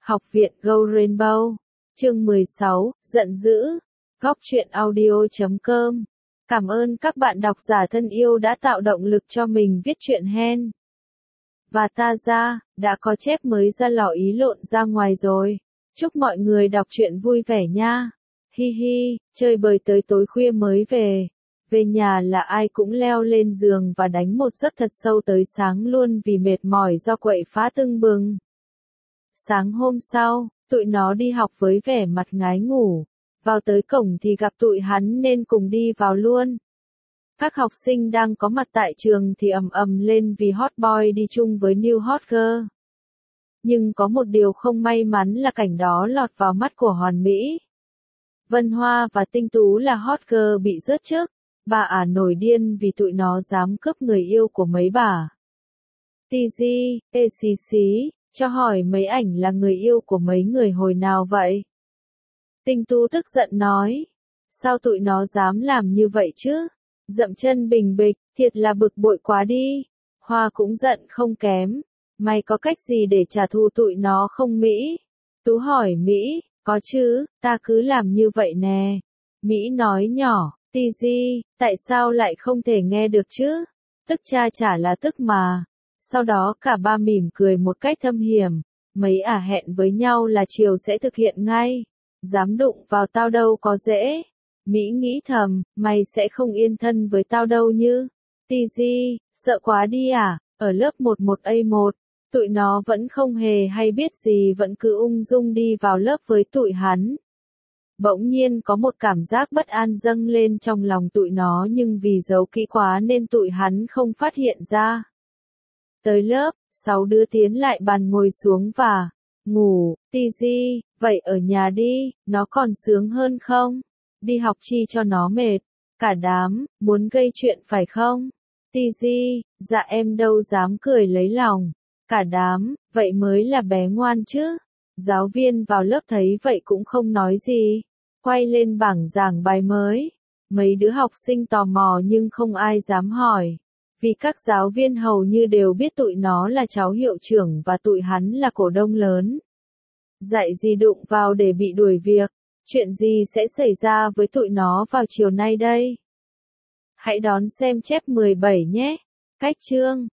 Học viện Go Rainbow. Chương 16, giận dữ. Góc truyện audio.com. Cảm ơn các bạn độc giả thân yêu đã tạo động lực cho mình viết truyện hen. Và ta ra, đã có chép mới ra lò ý lộn ra ngoài rồi. Chúc mọi người đọc truyện vui vẻ nha. Hi hi, chơi bời tới tối khuya mới về. Về nhà là ai cũng leo lên giường và đánh một giấc thật sâu tới sáng luôn vì mệt mỏi do quậy phá tưng bừng. Sáng hôm sau, tụi nó đi học với vẻ mặt ngái ngủ. Vào tới cổng thì gặp tụi hắn nên cùng đi vào luôn. Các học sinh đang có mặt tại trường thì ầm ầm lên vì hot boy đi chung với new hot girl. Nhưng có một điều không may mắn là cảnh đó lọt vào mắt của Hoàn Mỹ. Vân Hoa và Tinh Tú là hot girl bị rớt trước. Bà ả nổi điên vì tụi nó dám cướp người yêu của mấy bà. TG, ê xí xí, cho hỏi mấy ảnh là người yêu của mấy người hồi nào vậy? Tinh Tú tức giận nói. Sao tụi nó dám làm như vậy chứ? Dậm chân bình bịch, thiệt là bực bội quá đi. Hoa cũng giận không kém. Mày có cách gì để trả thù tụi nó không Mỹ? Tú hỏi Mỹ, có chứ, ta cứ làm như vậy nè. Mỹ nói nhỏ, TG, tại sao lại không thể nghe được chứ? Tức cha chả là tức mà. Sau đó cả ba mỉm cười một cách thâm hiểm. Mấy ả hẹn với nhau là chiều sẽ thực hiện ngay. Dám đụng vào tao đâu có dễ. Mỹ nghĩ thầm, mày sẽ không yên thân với tao đâu như. TG, sợ quá đi à? Ở lớp 11A1, tụi nó vẫn không hề hay biết gì vẫn cứ ung dung đi vào lớp với tụi hắn. Bỗng nhiên có một cảm giác bất an dâng lên trong lòng tụi nó nhưng vì giấu kỹ quá nên tụi hắn không phát hiện ra. Tới lớp, 6 đứa tiến lại bàn ngồi xuống và ngủ. TG, vậy ở nhà đi, nó còn sướng hơn không? Đi học chi cho nó mệt. Cả đám, muốn gây chuyện phải không? TG, dạ em đâu dám cười lấy lòng. Cả đám, vậy mới là bé ngoan chứ. Giáo viên vào lớp thấy vậy cũng không nói gì. Quay lên bảng giảng bài mới. Mấy đứa học sinh tò mò nhưng không ai dám hỏi. Vì các giáo viên hầu như đều biết tụi nó là cháu hiệu trưởng và tụi hắn là cổ đông lớn. Dạy gì đụng vào để bị đuổi việc. Chuyện gì sẽ xảy ra với tụi nó vào chiều nay đây? Hãy đón xem chép 17 nhé. Cách chương